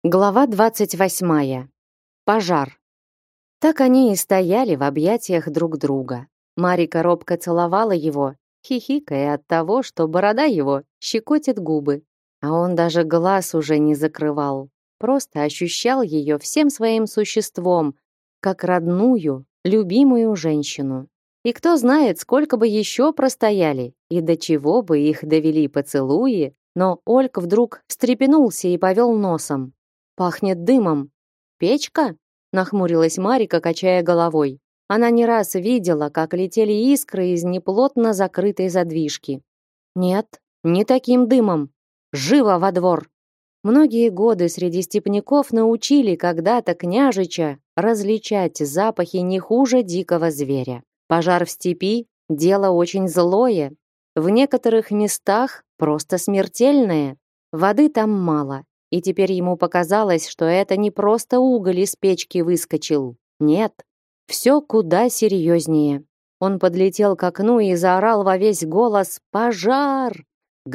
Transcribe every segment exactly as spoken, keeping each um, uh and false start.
Глава двадцать восьмая. Пожар. Так они и стояли в объятиях друг друга. Марика робко целовала его, хихикая от того, что борода его щекотит губы. А он даже глаз уже не закрывал. Просто ощущал ее всем своим существом, как родную, любимую женщину. И кто знает, сколько бы еще простояли, и до чего бы их довели поцелуи, но Ольг вдруг встрепенулся и повел носом. Пахнет дымом. Печка? Нахмурилась Марика, качая головой. Она не раз видела, как летели искры из неплотно закрытой задвижки. Нет, не таким дымом. Живо во двор. Многие годы среди степняков научили когда-то княжича различать запахи не хуже дикого зверя. Пожар в степи – дело очень злое. В некоторых местах просто смертельное. Воды там мало. И теперь ему показалось, что это не просто уголь из печки выскочил. Нет, все куда серьезнее. Он подлетел к окну и заорал во весь голос: «Пожар!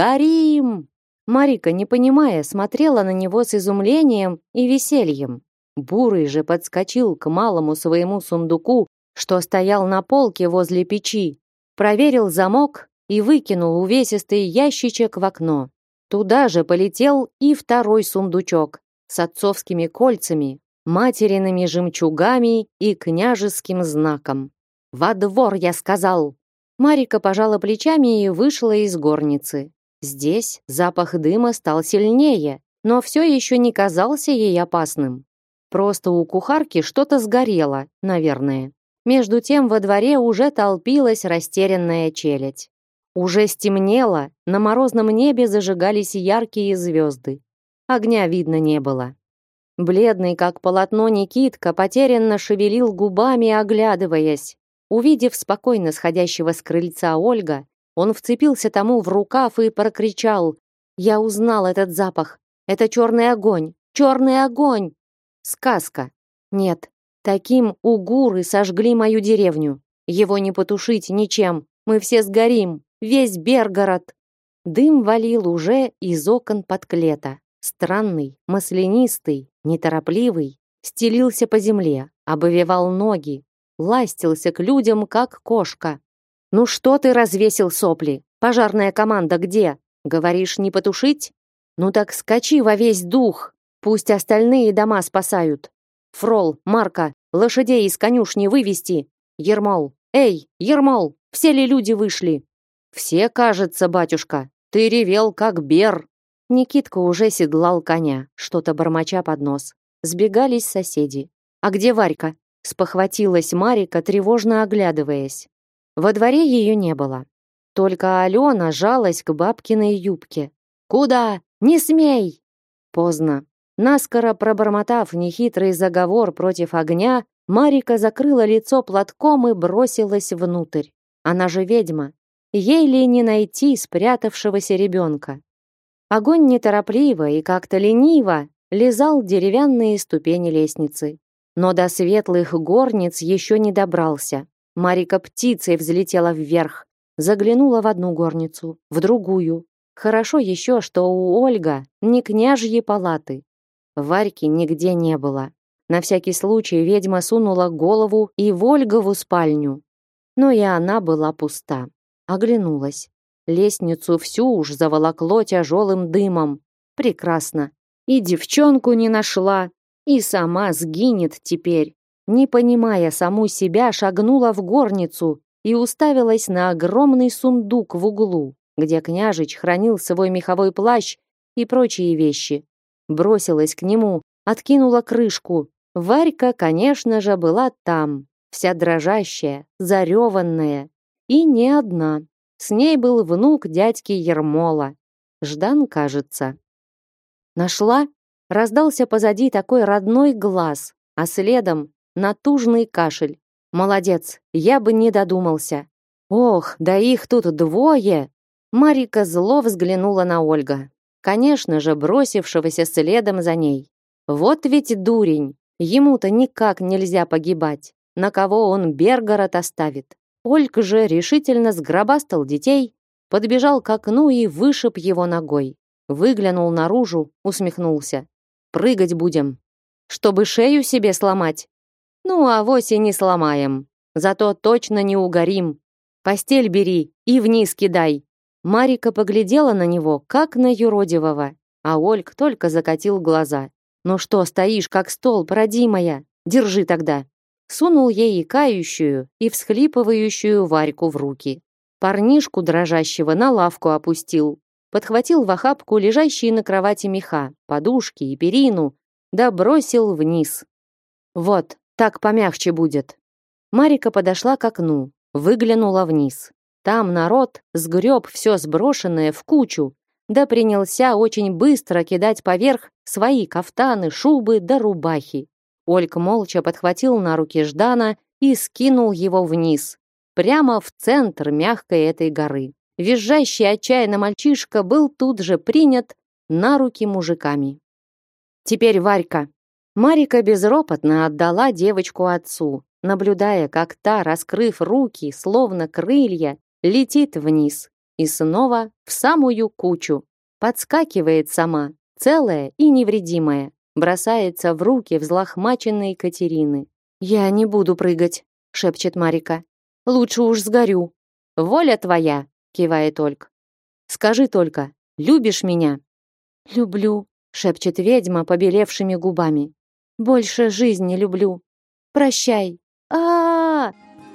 Горим!» Марика, не понимая, смотрела на него с изумлением и весельем. Бурый же подскочил к малому своему сундуку, что стоял на полке возле печи, проверил замок и выкинул увесистый ящичек в окно. Туда же полетел и второй сундучок с отцовскими кольцами, материными жемчугами и княжеским знаком. «Во двор, я сказал!» Марика пожала плечами и вышла из горницы. Здесь запах дыма стал сильнее, но все еще не казался ей опасным. Просто у кухарки что-то сгорело, наверное. Между тем во дворе уже толпилась растерянная челядь. Уже стемнело, на морозном небе зажигались яркие звезды. Огня видно не было. Бледный, как полотно, Никитка потерянно шевелил губами, оглядываясь. Увидев спокойно сходящего с крыльца Ольга, он вцепился тому в рукав и прокричал: «Я узнал этот запах! Это черный огонь! Черный огонь!» Сказка. Нет, таким угуры сожгли мою деревню. Его не потушить ничем, мы все сгорим. Весь Бергород. Дым валил уже из окон подклета. Странный, маслянистый, неторопливый, стелился по земле, обвивал ноги, ластился к людям, как кошка. «Ну что ты развесил сопли? Пожарная команда где? Говоришь, не потушить? Ну так скачи во весь дух, пусть остальные дома спасают. Фрол, Марка, лошадей из конюшни вывести. Ермол, эй, Ермол, все ли люди вышли?» «Все, кажется, батюшка. Ты ревел, как бер». Никитка уже седлал коня, что-то бормоча под нос. Сбегались соседи. «А где Варька?» Спохватилась Марика, тревожно оглядываясь. Во дворе ее не было. Только Алена жалась к бабкиной юбке. «Куда? Не смей!» Поздно. Наскоро пробормотав нехитрый заговор против огня, Марика закрыла лицо платком и бросилась внутрь. Она же ведьма. Ей ли не найти спрятавшегося ребенка? Огонь неторопливо и как-то лениво лизал деревянные ступени лестницы. Но до светлых горниц еще не добрался. Марика птицей взлетела вверх, заглянула в одну горницу, в другую. Хорошо еще, что у Ольга не княжьи палаты. Варьки нигде не было. На всякий случай ведьма сунула голову и в Ольгову спальню. Но и она была пуста. Оглянулась. Лестницу всю уж заволокло тяжелым дымом. Прекрасно. И девчонку не нашла, и сама сгинет теперь. Не понимая саму себя, шагнула в горницу и уставилась на огромный сундук в углу, где княжич хранил свой меховой плащ и прочие вещи. Бросилась к нему, откинула крышку. Варька, конечно же, была там, вся дрожащая, зареванная. И не одна. С ней был внук дядьки Ермола. Ждан, кажется. Нашла? Раздался позади такой родной глаз, а следом натужный кашель. Молодец, я бы не додумался. Ох, да их тут двое. Марика зло взглянула на Ольга, конечно же, бросившегося следом за ней. Вот ведь дурень, ему-то никак нельзя погибать. На кого он Бергород оставит? Ольг же решительно сгробастал детей, подбежал к окну и вышиб его ногой. Выглянул наружу, усмехнулся. Прыгать будем. Чтобы шею себе сломать. Ну, авось и не сломаем. Зато точно не угорим. Постель бери и вниз кидай. Марика поглядела на него, как на юродивого, а Ольг только закатил глаза. Ну что стоишь, как столб, родимая? Держи тогда. Сунул ей и кающую, и всхлипывающую Варьку в руки. Парнишку дрожащего на лавку опустил. Подхватил в охапку лежащие на кровати меха, подушки и перину, да бросил вниз. Вот, так помягче будет. Марика подошла к окну, выглянула вниз. Там народ сгреб все сброшенное в кучу, да принялся очень быстро кидать поверх свои кафтаны, шубы да рубахи. Ольг молча подхватил на руки Ждана и скинул его вниз, прямо в центр мягкой этой горы. Визжащий отчаянно мальчишка был тут же принят на руки мужиками. Теперь Варька. Марика безропотно отдала девочку отцу, наблюдая, как та, раскрыв руки, словно крылья, летит вниз и снова в самую кучу. Подскакивает сама, целая и невредимая, бросается в руки взлохмаченной Катерины. «Я не буду прыгать», — шепчет Марика. «Лучше уж сгорю». «Воля твоя», — кивает Ольг. «Скажи только, любишь меня?» «Люблю», — шепчет ведьма побелевшими губами. «Больше жизни люблю. Прощай». А-а-а!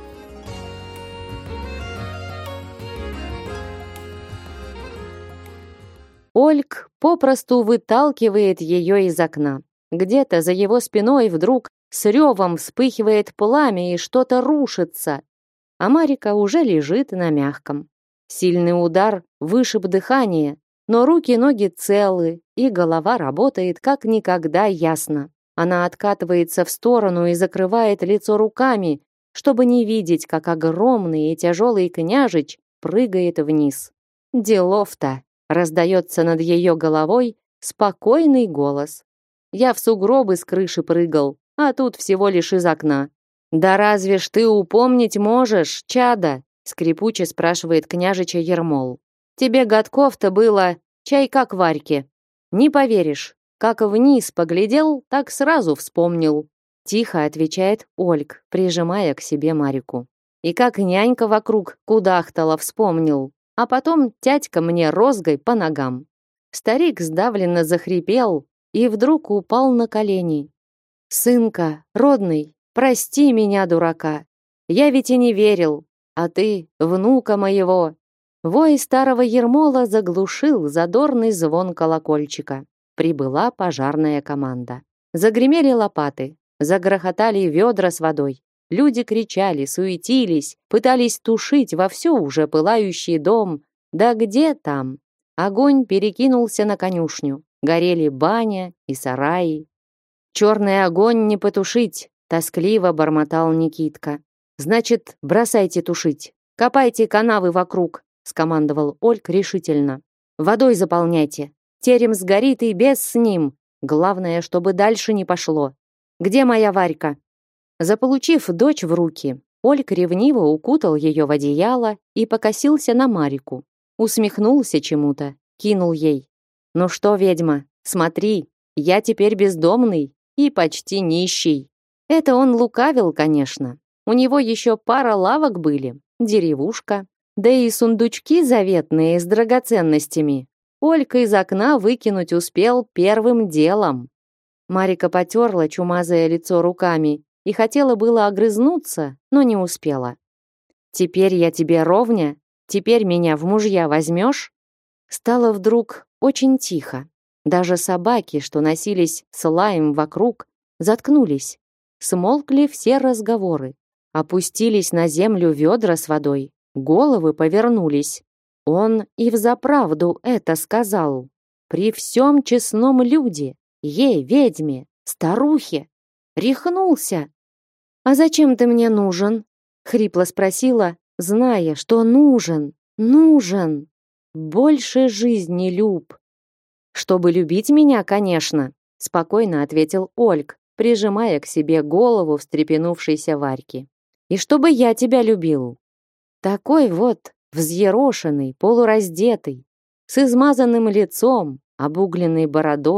Ольг попросту выталкивает ее из окна. Где-то за его спиной вдруг с ревом вспыхивает пламя и что-то рушится. А Марика уже лежит на мягком. Сильный удар вышиб дыхание, но руки и ноги целы, и голова работает как никогда ясно. Она откатывается в сторону и закрывает лицо руками, чтобы не видеть, как огромный и тяжелый княжич прыгает вниз. «Делов-то!» — раздается над ее головой спокойный голос. «Я в сугробы с крыши прыгал, а тут всего лишь из окна». «Да разве ж ты упомнить можешь, чада?» — скрипуче спрашивает княжича Ермол. «Тебе годков-то было, чай как Варьке. Не поверишь, как вниз поглядел, так сразу вспомнил». Тихо отвечает Ольг, прижимая к себе Марику. «И как нянька вокруг кудахтала, вспомнил. А потом тятька мне розгой по ногам». Старик сдавленно захрипел и вдруг упал на колени. «Сынка, родный, прости меня, дурака. Я ведь и не верил. А ты, внука моего». Вой старого Ермола заглушил задорный звон колокольчика. Прибыла пожарная команда. Загремели лопаты, загрохотали ведра с водой. Люди кричали, суетились, пытались тушить вовсю уже пылающий дом. Да где там? Огонь перекинулся на конюшню. Горели баня и сараи. «Черный огонь не потушить», — тоскливо бормотал Никитка. «Значит, бросайте тушить. Копайте канавы вокруг», — скомандовал Ольг решительно. «Водой заполняйте. Терем сгорит и без с ним. Главное, чтобы дальше не пошло. Где моя Варька?» Заполучив дочь в руки, Ольг ревниво укутал ее в одеяло и покосился на Марику. Усмехнулся чему-то, кинул ей. «Ну что, ведьма, смотри, я теперь бездомный и почти нищий». Это он лукавил, конечно. У него еще пара лавок были, деревушка, да и сундучки заветные с драгоценностями. Ольга из окна выкинуть успел первым делом. Марика потерла чумазое лицо руками и хотела было огрызнуться, но не успела. «Теперь я тебе ровня? Теперь меня в мужья возьмешь?» Стало вдруг очень тихо. Даже собаки, что носились с лаем вокруг, заткнулись. Смолкли все разговоры. Опустились на землю ведра с водой. Головы повернулись. Он и взаправду это сказал. При всем честном люде, ей, ведьме, старухе. Рехнулся. «А зачем ты мне нужен?» — хрипло спросила, зная, что нужен, нужен. Больше жизни люб. «Чтобы любить меня, конечно», — спокойно ответил Ольг, прижимая к себе голову встрепенувшейся Варьки. «И чтобы я тебя любил». Такой вот взъерошенный, полураздетый, с измазанным лицом, обугленной бородой,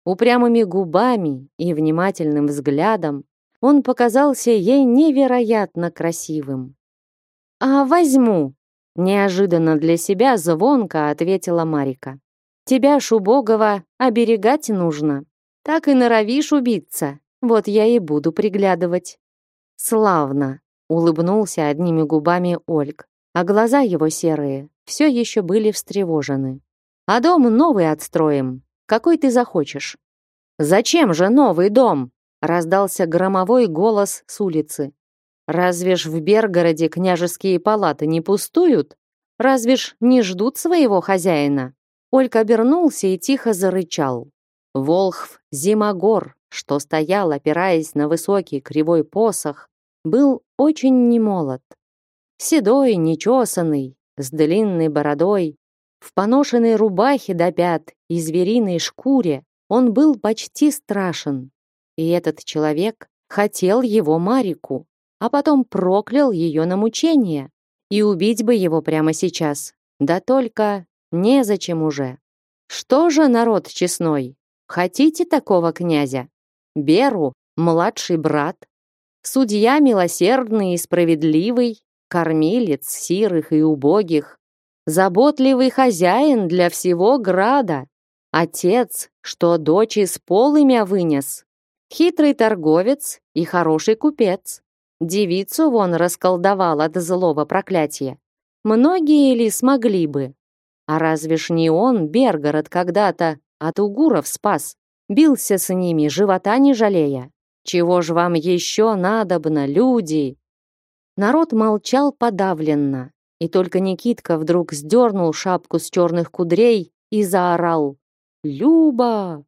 упрямыми губами и внимательным взглядом, он показался ей невероятно красивым. «А возьму!» — неожиданно для себя звонко ответила Марика. «Тебя ж убогого оберегать нужно. Так и норовишь убиться, вот я и буду приглядывать». «Славно!» — улыбнулся одними губами Ольг, а глаза его серые все еще были встревожены. «А дом новый отстроим, какой ты захочешь». «Зачем же новый дом?» — раздался громовой голос с улицы. «Разве ж в Бергороде княжеские палаты не пустуют? Разве ж не ждут своего хозяина?» Ольг обернулся и тихо зарычал. Волхв Зимогор, что стоял, опираясь на высокий кривой посох, был очень немолод. Седой, нечесанный, с длинной бородой, в поношенной рубахе до пят и звериной шкуре, он был почти страшен. И этот человек хотел его Марику, а потом проклял ее на мучение. И убить бы его прямо сейчас. Да только незачем уже. Что же, народ честной, хотите такого князя? Беру, младший брат, судья милосердный и справедливый, кормилец сирых и убогих, заботливый хозяин для всего града, отец, что дочь из полымя вынес, хитрый торговец и хороший купец. Девицу вон расколдовал от злого проклятия. Многие ли смогли бы? А разве ж не он Бергород когда-то от угуров спас? Бился с ними, живота не жалея. Чего ж вам еще надобно, люди? Народ молчал подавленно, и только Никитка вдруг сдернул шапку с черных кудрей и заорал: «Люба!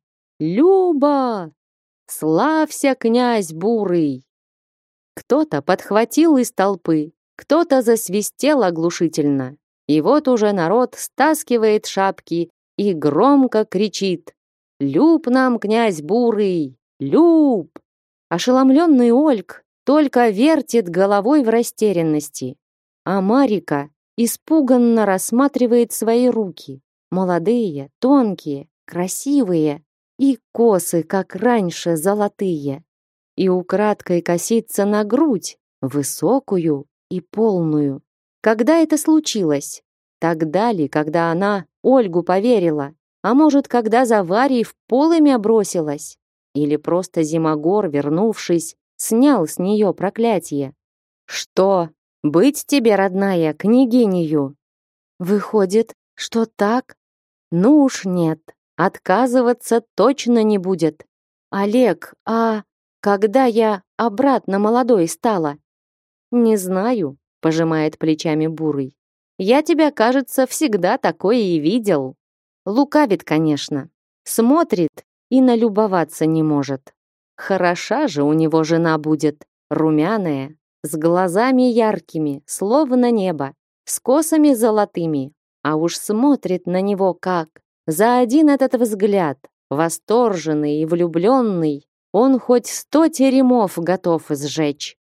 Люба! Славься, князь бурый!» Кто-то подхватил из толпы, кто-то засвистел оглушительно. И вот уже народ стаскивает шапки и громко кричит: «Люб нам, князь бурый! Люб!» Ошеломленный Ольг только вертит головой в растерянности, а Марика испуганно рассматривает свои руки, молодые, тонкие, красивые, и косы, как раньше, золотые, и украдкой косится на грудь, высокую и полную. Когда это случилось? Тогда ли, когда она Ольгу поверила? А может, когда за Варей в полымя бросилась? Или просто Зимогор, вернувшись, снял с нее проклятие? Что, быть тебе, родная, княгинею? Выходит, что так? Ну уж нет, отказываться точно не будет. Олег, а когда я обратно молодой стала? Не знаю, пожимает плечами Бурый. Я тебя, кажется, всегда такое и видел. Лукавит, конечно. Смотрит и налюбоваться не может. Хороша же у него жена будет, румяная, с глазами яркими, словно небо, с косами золотыми, а уж смотрит на него как. За один этот взгляд, восторженный и влюбленный, он хоть сто теремов готов сжечь.